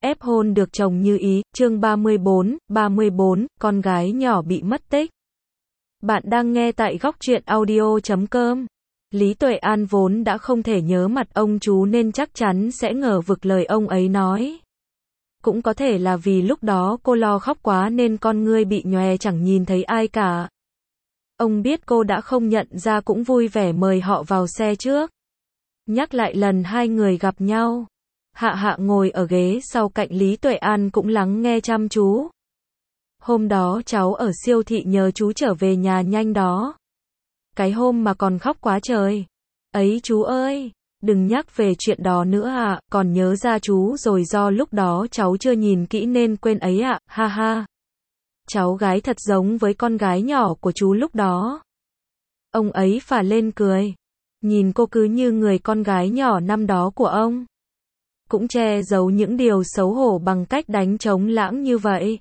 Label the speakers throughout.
Speaker 1: ép hôn được chồng như ý, chương 34, con gái nhỏ bị mất tích. Bạn đang nghe tại góc truyện audio.com. Lý Tuệ An vốn đã không thể nhớ mặt ông chú nên chắc chắn sẽ ngờ vực lời ông ấy nói. Cũng có thể là vì lúc đó cô lo khóc quá nên con ngươi bị nhòe chẳng nhìn thấy ai cả. Ông biết cô đã không nhận ra cũng vui vẻ mời họ vào xe trước. Nhắc lại lần hai người gặp nhau. Hạ Hạ ngồi ở ghế sau cạnh Lý Tuệ An cũng lắng nghe chăm chú. Hôm đó cháu ở siêu thị nhờ chú trở về nhà nhanh đó. Cái hôm mà còn khóc quá trời. Ấy chú ơi, đừng nhắc về chuyện đó nữa ạ, còn nhớ ra chú rồi do lúc đó cháu chưa nhìn kỹ nên quên ấy ạ, ha ha. Cháu gái thật giống với con gái nhỏ của chú lúc đó. Ông ấy phả lên cười. Nhìn cô cứ như người con gái nhỏ năm đó của ông. Cũng che giấu những điều xấu hổ bằng cách đánh trống lãng như vậy.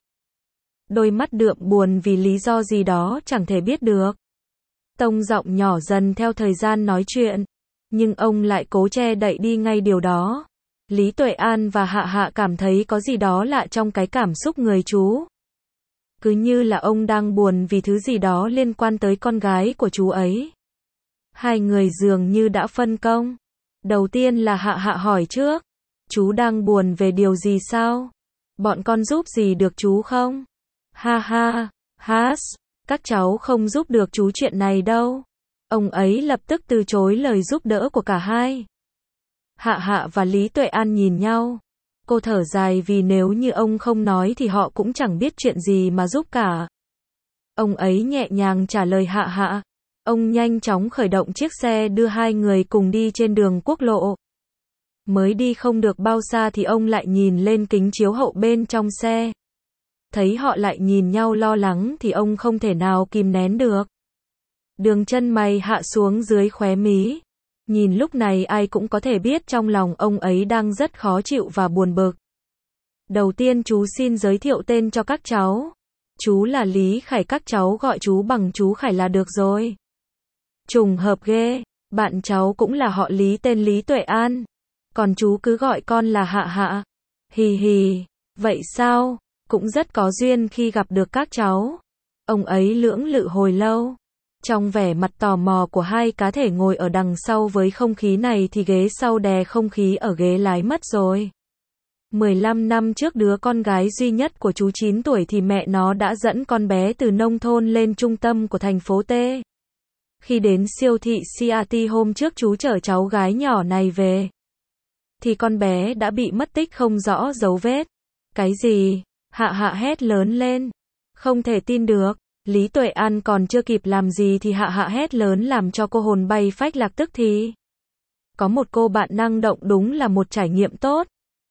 Speaker 1: Đôi mắt đượm buồn vì lý do gì đó chẳng thể biết được. Tông giọng nhỏ dần theo thời gian nói chuyện. Nhưng ông lại cố che đậy đi ngay điều đó. Lý Tuệ An và Hạ Hạ cảm thấy có gì đó lạ trong cái cảm xúc người chú. Cứ như là ông đang buồn vì thứ gì đó liên quan tới con gái của chú ấy. Hai người dường như đã phân công. Đầu tiên là Hạ Hạ hỏi trước. Chú đang buồn về điều gì sao? Bọn con giúp gì được chú không? Ha ha, hát, các cháu không giúp được chú chuyện này đâu. Ông ấy lập tức từ chối lời giúp đỡ của cả hai. Hạ Hạ và Lý Tuệ An nhìn nhau. Cô thở dài vì nếu như ông không nói thì họ cũng chẳng biết chuyện gì mà giúp cả. Ông ấy nhẹ nhàng trả lời Hạ Hạ. Ông nhanh chóng khởi động chiếc xe đưa hai người cùng đi trên đường quốc lộ. Mới đi không được bao xa thì ông lại nhìn lên kính chiếu hậu bên trong xe. Thấy họ lại nhìn nhau lo lắng thì ông không thể nào kìm nén được. Đường chân mày hạ xuống dưới khóe mí. Nhìn lúc này ai cũng có thể biết trong lòng ông ấy đang rất khó chịu và buồn bực. Đầu tiên chú xin giới thiệu tên cho các cháu. Chú là Lý Khải, các cháu gọi chú bằng chú Khải là được rồi. Trùng hợp ghê, bạn cháu cũng là họ Lý tên Lý Tuệ An. Còn chú cứ gọi con là Hạ Hạ. Hì hì, vậy sao? Cũng rất có duyên khi gặp được các cháu. Ông ấy lưỡng lự hồi lâu. Trong vẻ mặt tò mò của hai cá thể ngồi ở đằng sau với không khí này thì ghế sau đè không khí ở ghế lái mất rồi. 15 năm trước đứa con gái duy nhất của chú 9 tuổi thì mẹ nó đã dẫn con bé từ nông thôn lên trung tâm của thành phố T. Khi đến siêu thị CAT hôm trước chú chở cháu gái nhỏ này về. Thì con bé đã bị mất tích không rõ dấu vết. Cái gì? Hạ Hạ hét lớn lên. Không thể tin được. Lý Tuệ An còn chưa kịp làm gì thì Hạ Hạ hét lớn làm cho cô hồn bay phách lạc tức thì. Có một cô bạn năng động đúng là một trải nghiệm tốt.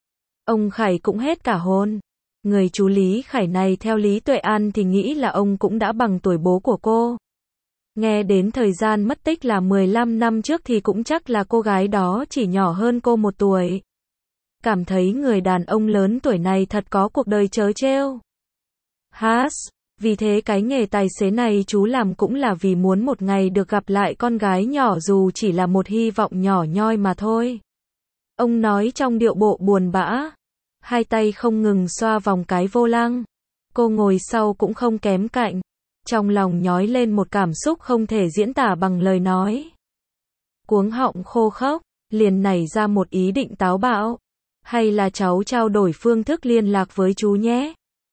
Speaker 1: Ông Khải cũng hết cả hồn. Người chú Lý Khải này theo Lý Tuệ An thì nghĩ là ông cũng đã bằng tuổi bố của cô. Nghe đến thời gian mất tích là 15 năm trước thì cũng chắc là cô gái đó chỉ nhỏ hơn cô 1 tuổi. Cảm thấy người đàn ông lớn tuổi này thật có cuộc đời trớ trêu. Hát, vì thế cái nghề tài xế này chú làm cũng là vì muốn một ngày được gặp lại con gái nhỏ dù chỉ là một hy vọng nhỏ nhoi mà thôi. Ông nói trong điệu bộ buồn bã. Hai tay không ngừng xoa vòng cái vô lăng. Cô ngồi sau cũng không kém cạnh. Trong lòng nhói lên một cảm xúc không thể diễn tả bằng lời nói. Cuống họng khô khốc, liền nảy ra một ý định táo bạo. Hay là cháu trao đổi phương thức liên lạc với chú nhé.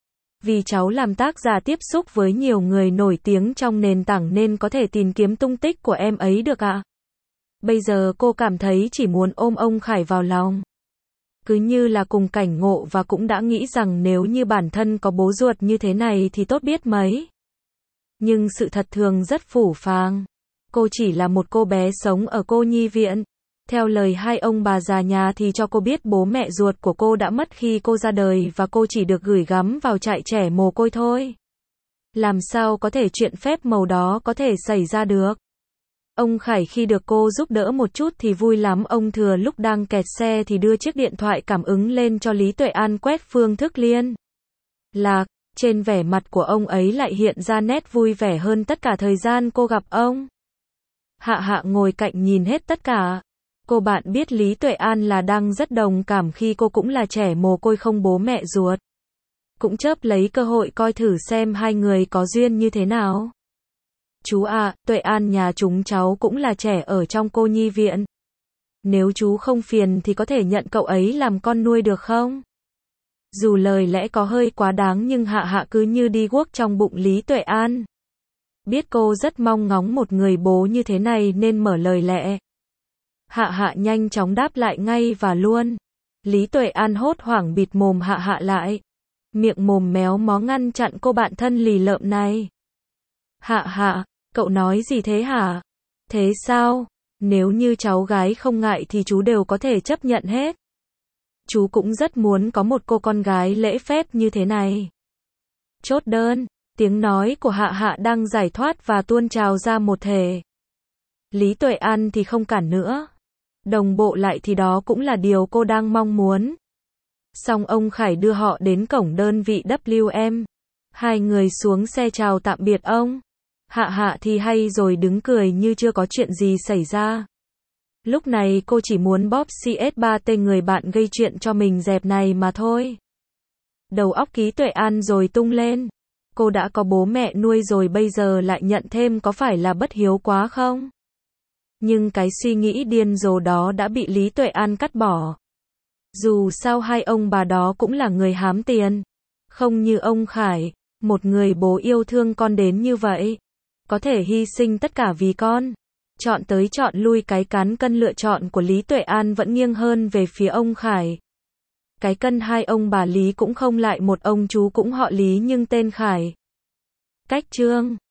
Speaker 1: Vì cháu làm tác giả tiếp xúc với nhiều người nổi tiếng trong nền tảng nên có thể tìm kiếm tung tích của em ấy được ạ. Bây giờ cô cảm thấy chỉ muốn ôm ông Khải vào lòng. Cứ như là cùng cảnh ngộ và cũng đã nghĩ rằng nếu như bản thân có bố ruột như thế này thì tốt biết mấy. Nhưng sự thật thường rất phũ phàng. Cô chỉ là một cô bé sống ở cô nhi viện. Theo lời hai ông bà già nhà thì cho cô biết bố mẹ ruột của cô đã mất khi cô ra đời và cô chỉ được gửi gắm vào trại trẻ mồ côi thôi. Làm sao có thể chuyện phép màu đó có thể xảy ra được? Ông Khải khi được cô giúp đỡ một chút thì vui lắm. Ông thừa lúc đang kẹt xe thì đưa chiếc điện thoại cảm ứng lên cho Lý Tuệ An quét phương thức liên lạc. Trên vẻ mặt của ông ấy lại hiện ra nét vui vẻ hơn tất cả thời gian cô gặp ông. Hạ Hạ ngồi cạnh nhìn hết tất cả. Cô bạn biết Lý Tuệ An là đang rất đồng cảm khi cô cũng là trẻ mồ côi không bố mẹ ruột. Cũng chớp lấy cơ hội coi thử xem hai người có duyên như thế nào. Chú à, Tuệ An nhà chúng cháu cũng là trẻ ở trong cô nhi viện. Nếu chú không phiền thì có thể nhận cậu ấy làm con nuôi được không? Dù lời lẽ có hơi quá đáng nhưng Hạ Hạ cứ như đi guốc trong bụng Lý Tuệ An. Biết cô rất mong ngóng một người bố như thế này nên mở lời lẽ. Hạ Hạ nhanh chóng đáp lại ngay và luôn. Lý Tuệ An hốt hoảng bịt mồm Hạ Hạ lại. Miệng mồm méo mó ngăn chặn cô bạn thân lì lợm này. Hạ Hạ, cậu nói gì thế hả? Thế sao? Nếu như cháu gái không ngại thì chú đều có thể chấp nhận hết. Chú cũng rất muốn có một cô con gái lễ phép như thế này. Chốt đơn, tiếng nói của Hạ Hạ đang giải thoát và tuôn trào ra một thể. Lý Tuệ An thì không cản nữa. Đồng bộ lại thì đó cũng là điều cô đang mong muốn. Xong ông Khải đưa họ đến cổng đơn vị WM. Hai người xuống xe chào tạm biệt ông. Hạ Hạ thì hay rồi đứng cười như chưa có chuyện gì xảy ra. Lúc này cô chỉ muốn bóp CS3 tên người bạn gây chuyện cho mình dẹp này mà thôi. Đầu óc Lý Tuệ An rồi tung lên. Cô đã có bố mẹ nuôi rồi bây giờ lại nhận thêm có phải là bất hiếu quá không? Nhưng cái suy nghĩ điên rồ đó đã bị Lý Tuệ An cắt bỏ. Dù sao hai ông bà đó cũng là người hám tiền. Không như ông Khải, một người bố yêu thương con đến như vậy. Có thể hy sinh tất cả vì con. Chọn tới chọn lui cái cán cân lựa chọn của Lý Tuệ An vẫn nghiêng hơn về phía ông Khải. Cái cân hai ông bà Lý cũng không lại một ông chú cũng họ Lý nhưng tên Khải. Cách chương